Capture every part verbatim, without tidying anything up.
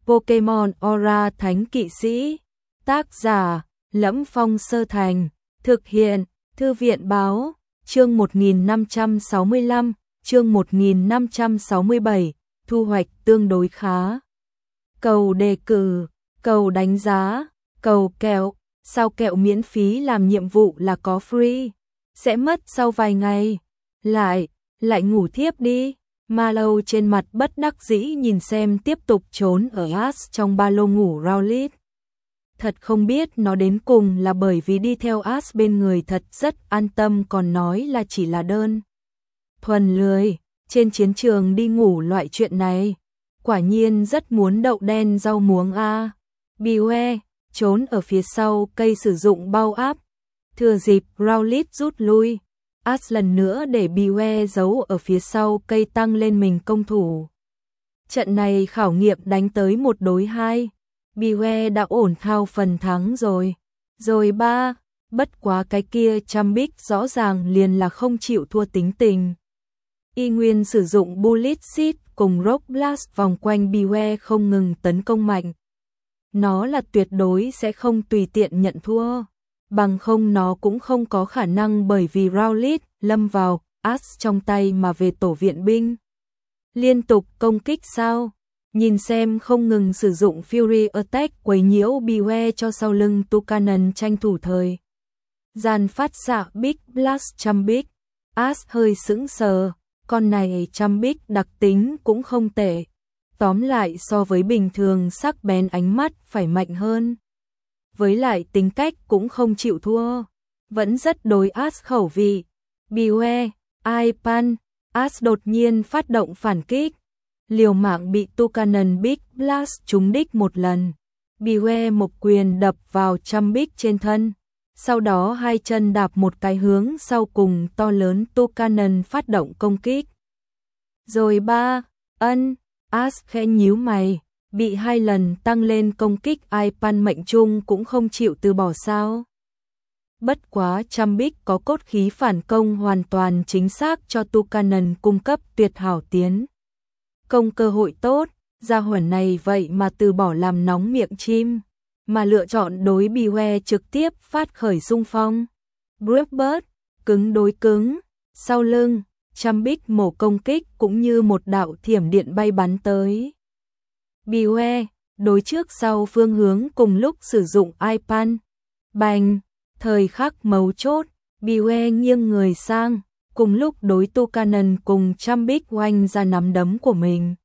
Pokemon Aura Thánh Kỵ Sĩ. Tác giả: Lẫm Phong Sơ Thành. Thực hiện: Thư viện báo. Chương một nghìn năm trăm sáu mươi lăm, chương một nghìn năm trăm sáu mươi bảy, thu hoạch tương đối khá. Cầu đề cử, cầu đánh giá, cầu kẹo, sao kẹo miễn phí làm nhiệm vụ là có free, sẽ mất sau vài ngày. Lại, lại ngủ thiếp đi. Mallow trên mặt bất đắc dĩ nhìn xem tiếp tục trốn ở Ash trong ba lô ngủ Rowlet. Thật không biết nó đến cùng là bởi vì đi theo Ash bên người thật rất an tâm còn nói là chỉ là đơn thuần lười, trên chiến trường đi ngủ loại chuyện này. Quả nhiên rất muốn đậu đen rau muống a. Beware, trốn ở phía sau cây sử dụng bao áp. Thừa dịp Rowlet rút lui, Ash lần nữa để Beware giấu ở phía sau cây tăng lên mình công thủ. Trận này khảo nghiệm đánh tới một đối hai. Beware đã ổn thao phần thắng rồi. Rồi ba, bất quá cái kia Chambik rõ ràng liền là không chịu thua tính tình. Y nguyên sử dụng Bullet Seed cùng Rock Blast vòng quanh Beware không ngừng tấn công mạnh. Nó là tuyệt đối sẽ không tùy tiện nhận thua. Bằng không nó cũng không có khả năng bởi vì Rowlet lâm vào Ash trong tay mà về tổ viện binh. Liên tục công kích sao? Nhìn xem không ngừng sử dụng Fury Attack quấy nhiễu Beware cho sau lưng Toucannon tranh thủ thời gian phát xạ Big Blast Chambik. Ash hơi sững sờ, con này Chambik đặc tính cũng không tệ. Tóm lại so với bình thường sắc bén ánh mắt phải mạnh hơn. Với lại tính cách cũng không chịu thua, vẫn rất đối Ash khẩu vị. Beware, Ipan, Ash đột nhiên phát động phản kích. Liều mạng bị Toucannon Big Blast trúng đích một lần. Beware một quyền đập vào Chambik trên thân. Sau đó hai chân đạp một cái hướng sau cùng to lớn Toucannon phát động công kích. Rồi ba, ân, Ash khẽ nhíu mày. Bị hai lần tăng lên công kích Ipan mệnh trung cũng không chịu từ bỏ sao. Bất quá Chambik có cốt khí phản công hoàn toàn chính xác cho Toucannon cung cấp tuyệt hảo tiến công cơ hội tốt. Gia hỏa này vậy mà từ bỏ làm nóng miệng chim, mà lựa chọn đối Beware trực tiếp phát khởi xung phong. Brewbird, cứng đối cứng, sau lưng, Chambik mổ công kích cũng như một đạo thiểm điện bay bắn tới. Beware, đối trước sau phương hướng cùng lúc sử dụng Ipan. Bành, thời khắc mấu chốt, Beware nghiêng người sang, cùng lúc đối Toucannon cùng Chambik oanh ra nắm đấm của mình.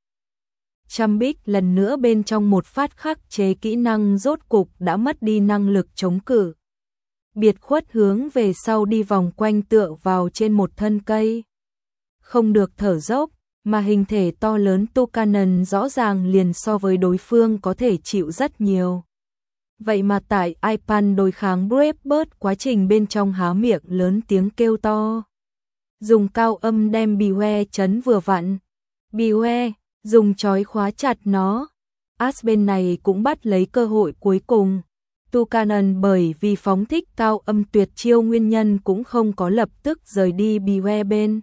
Chambik lần nữa bên trong một phát khắc chế kỹ năng rốt cục đã mất đi năng lực chống cự. Biệt khuất hướng về sau đi vòng quanh tựa vào trên một thân cây. Không được thở dốc, mà hình thể to lớn Toucannon rõ ràng liền so với đối phương có thể chịu rất nhiều. Vậy mà tại Ipan đối kháng Brewbird quá trình bên trong há miệng lớn tiếng kêu to. Dùng cao âm đem Beware chấn vừa vặn. Beware, dùng chói khóa chặt nó. Ash bên này cũng bắt lấy cơ hội cuối cùng. Toucannon bởi vì phóng thích cao âm tuyệt chiêu nguyên nhân cũng không có lập tức rời đi Beware bên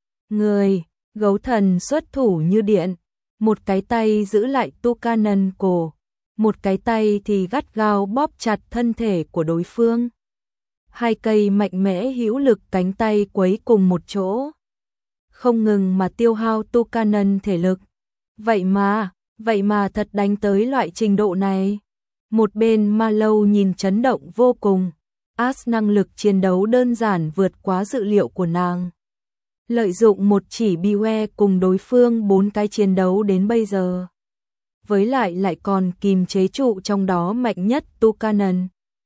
người. Gấu thần xuất thủ như điện, một cái tay giữ lại Toucannon cổ, một cái tay thì gắt gao bóp chặt thân thể của đối phương. Hai cây mạnh mẽ hữu lực cánh tay quấy cùng một chỗ, không ngừng mà tiêu hao Toucannon thể lực. Vậy mà, vậy mà thật đánh tới loại trình độ này. Một bên Mallow nhìn chấn động vô cùng. Ash năng lực chiến đấu đơn giản vượt quá dự liệu của nàng. Lợi dụng một chỉ Beware cùng đối phương bốn cái chiến đấu đến bây giờ. Với lại lại còn kìm chế trụ trong đó mạnh nhất Toucannon.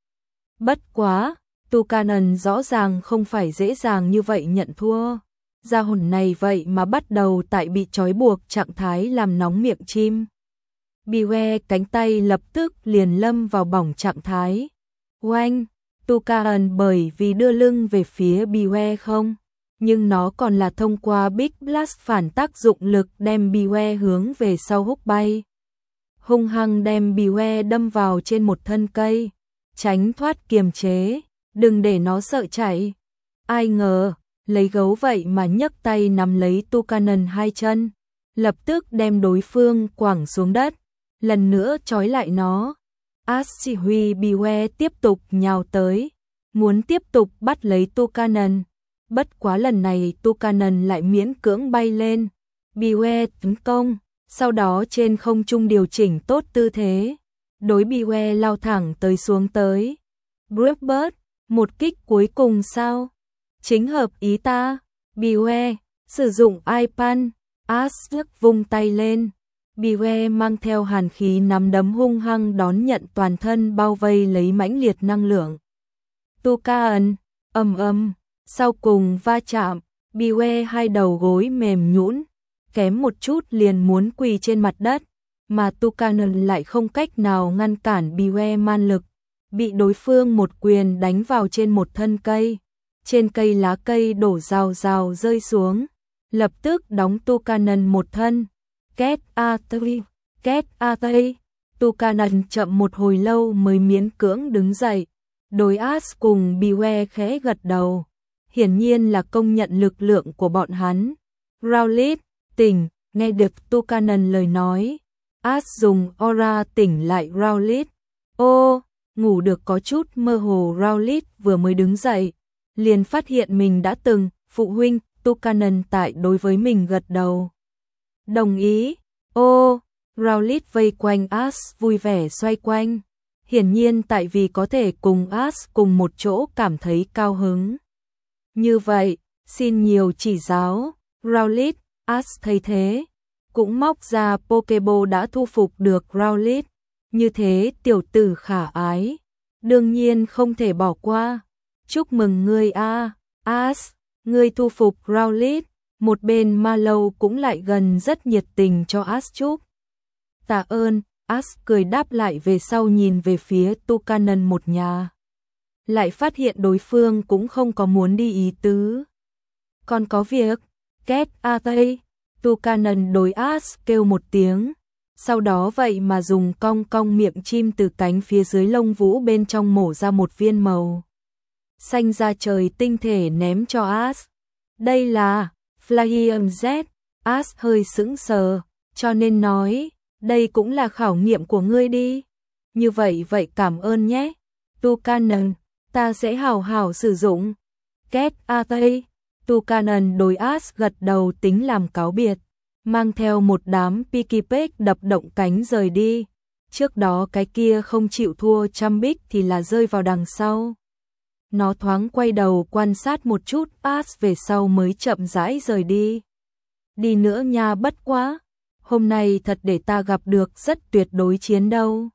Bất quá, Toucannon rõ ràng không phải dễ dàng như vậy nhận thua. Gia hỏa này vậy mà bắt đầu tại bị trói buộc trạng thái làm nóng miệng chim. Beware cánh tay lập tức liền lâm vào bỏng trạng thái. Oanh, Toucannon bởi vì đưa lưng về phía Beware không, nhưng nó còn là thông qua Big Blast phản tác dụng lực đem Beware hướng về sau húc bay. Hung hăng đem Beware đâm vào trên một thân cây, tránh thoát kiềm chế, đừng để nó sợ chạy. Ai ngờ, lấy gấu vậy mà nhấc tay nắm lấy Toucannon hai chân, lập tức đem đối phương quẳng xuống đất. lần nữa trói lại nó. Ash chỉ huy Beware tiếp tục nhào tới, muốn tiếp tục bắt lấy Tukanon. Bất quá lần này Tukanon lại miễn cưỡng bay lên. Beware tấn công, sau đó trên không trung điều chỉnh tốt tư thế. Đối Beware lao thẳng tới xuống tới. Brewbird, một kích cuối cùng sao? Chính hợp ý ta. Beware, sử dụng iPan. Ash vung tay lên. Beware mang theo hàn khí nắm đấm hung hăng đón nhận toàn thân bao vây lấy mãnh liệt năng lượng. Tukanon, ầm ầm, sau cùng va chạm, Beware hai đầu gối mềm nhũn, kém một chút liền muốn quỳ trên mặt đất, mà Tukanon lại không cách nào ngăn cản Beware man lực, bị đối phương một quyền đánh vào trên một thân cây. Trên cây lá cây đổ rào rào rơi xuống, lập tức đóng Tukanon một thân. Get a three, get a three. Tukanon chậm một hồi lâu mới miễn cưỡng đứng dậy. Đối Ash cùng Beware khẽ gật đầu, hiển nhiên là công nhận lực lượng của bọn hắn. Rowlet, tỉnh, nghe được Tukanon lời nói. Ash dùng aura tỉnh lại Rowlet. Ô, ngủ được có chút mơ hồ. Rowlet vừa mới đứng dậy, liền phát hiện mình đã từng, phụ huynh, Tukanon tại đối với mình gật đầu. Đồng ý. Ô, Rowlet vây quanh Ash vui vẻ xoay quanh. Hiển nhiên tại vì có thể cùng Ash cùng một chỗ cảm thấy cao hứng. Như vậy, xin nhiều chỉ giáo. Rowlet, Ash thấy thế, cũng móc ra Pokeball đã thu phục được Rowlet. Như thế tiểu tử khả ái, đương nhiên không thể bỏ qua. Chúc mừng ngươi a, Ash, ngươi thu phục Rowlet. Một bên Mallow cũng lại gần rất nhiệt tình cho Ash chúc. Tạ ơn, Ash cười đáp lại, về sau nhìn về phía Tukanon một nhà. Lại phát hiện đối phương cũng không có muốn đi ý tứ. Còn có việc, Get a tây. Tukanon đối Ash kêu một tiếng. Sau đó vậy mà dùng cong cong miệng chim từ cánh phía dưới lông vũ bên trong mổ ra một viên màu xanh da trời tinh thể ném cho Ash. Đây là Flareon Z. Ash hơi sững sờ, cho nên nói, đây cũng là khảo nghiệm của ngươi đi. Như vậy vậy cảm ơn nhé. Tukanon, ta sẽ hào hào sử dụng. Get a tây. Tukanon đối Ash gật đầu tính làm cáo biệt, mang theo một đám Pikipek đập động cánh rời đi. Trước đó cái kia không chịu thua Trumbic thì là rơi vào đằng sau. Nó thoáng quay đầu quan sát một chút Ash về sau mới chậm rãi rời đi. Đi nữa nha, bất quá. Hôm nay thật để ta gặp được rất tuyệt đối chiến đâu.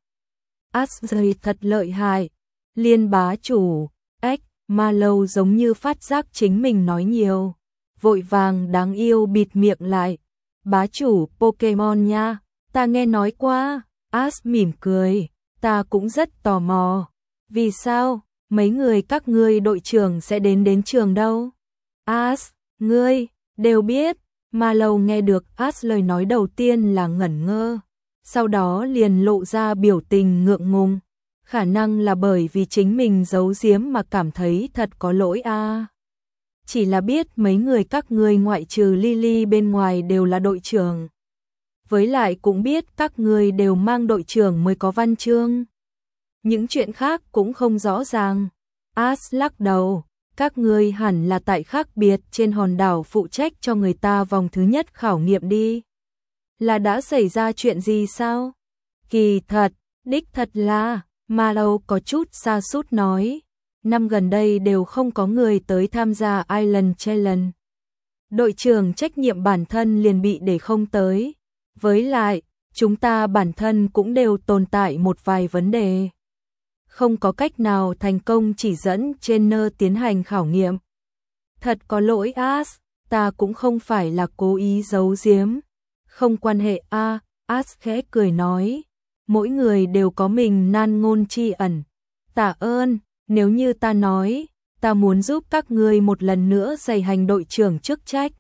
Ash rời thật lợi hại. Liên bá chủ, ếch, Mallow giống như phát giác chính mình nói nhiều. Vội vàng đáng yêu bịt miệng lại. Bá chủ Pokemon nha, ta nghe nói qua. Ash mỉm cười, ta cũng rất tò mò. Vì sao? Mấy người các ngươi đội trưởng sẽ đến đến trường đâu? Ash, ngươi, đều biết. Mallow nghe được Ash lời nói đầu tiên là ngẩn ngơ, sau đó liền lộ ra biểu tình ngượng ngùng. Khả năng là bởi vì chính mình giấu giếm mà cảm thấy thật có lỗi a. À. Chỉ là biết mấy người các ngươi ngoại trừ Lily bên ngoài đều là đội trưởng. Với lại cũng biết các ngươi đều mang đội trưởng mới có văn chương. Những chuyện khác cũng không rõ ràng. Ash lắc đầu, các ngươi hẳn là tại khác biệt trên hòn đảo phụ trách cho người ta vòng thứ nhất khảo nghiệm đi. Là đã xảy ra chuyện gì sao? Kỳ thật, đích thật là, Mallow có chút sa sút nói. Năm gần đây đều không có người tới tham gia Island Challenge. Đội trưởng trách nhiệm bản thân liền bị để không tới. Với lại, chúng ta bản thân cũng đều tồn tại một vài vấn đề. Không có cách nào thành công chỉ dẫn trainer tiến hành khảo nghiệm. Thật có lỗi Ash, ta cũng không phải là cố ý giấu giếm. Không quan hệ a, à, Ash khẽ cười nói. Mỗi người đều có mình nan ngôn tri ẩn. Tạ ơn, nếu như ta nói, ta muốn giúp các ngươi một lần nữa giành hành đội trưởng chức trách.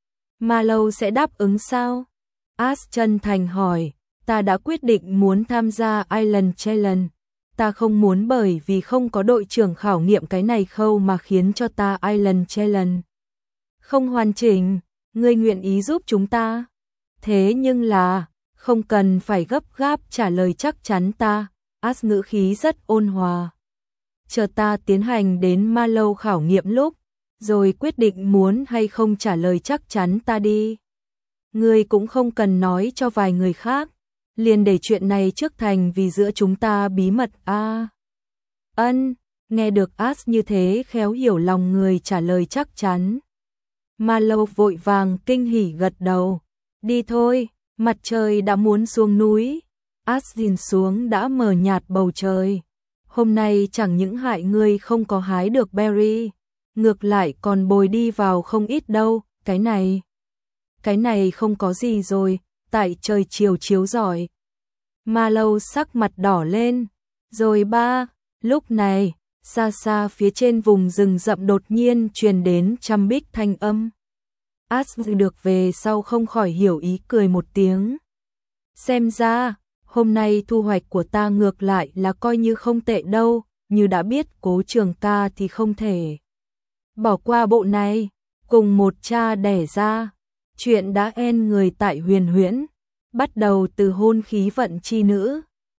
Mallow sẽ đáp ứng sao? Ash chân thành hỏi, ta đã quyết định muốn tham gia Island Challenge. Ta không muốn bởi vì không có đội trưởng khảo nghiệm cái này khâu mà khiến cho ta Island Challenge không hoàn chỉnh. Ngươi nguyện ý giúp chúng ta? Thế nhưng là, Không cần phải gấp gáp trả lời chắc chắn ta, As ngữ khí rất ôn hòa. Chờ ta tiến hành đến Ma Lâu khảo nghiệm lúc, rồi quyết định muốn hay không trả lời chắc chắn ta đi. Ngươi cũng không cần nói cho vài người khác, liền để chuyện này trước thành vì giữa chúng ta bí mật a. À, ân, nghe được As như thế khéo hiểu lòng người trả lời chắc chắn. Ma Lâu vội vàng kinh hỉ gật đầu. Đi thôi, mặt trời đã muốn xuống núi. As nhìn xuống đã mờ nhạt bầu trời. Hôm nay chẳng những hại ngươi không có hái được berry, ngược lại còn bồi đi vào không ít đâu, cái này. Cái này không có gì rồi, tại trời chiều chiếu giỏi. Ma Lâu sắc mặt đỏ lên. Rồi ba, lúc này, xa xa phía trên vùng rừng rậm đột nhiên truyền đến trăm bích thanh âm. As được về sau không khỏi hiểu ý cười một tiếng. Xem ra, hôm nay thu hoạch của ta ngược lại là coi như không tệ đâu, như đã biết Cố Trường ca thì không thể bỏ qua bộ này, cùng một cha đẻ ra. Chuyện đã en người tại Huyền Huyễn, bắt đầu từ hôn khí vận chi nữ.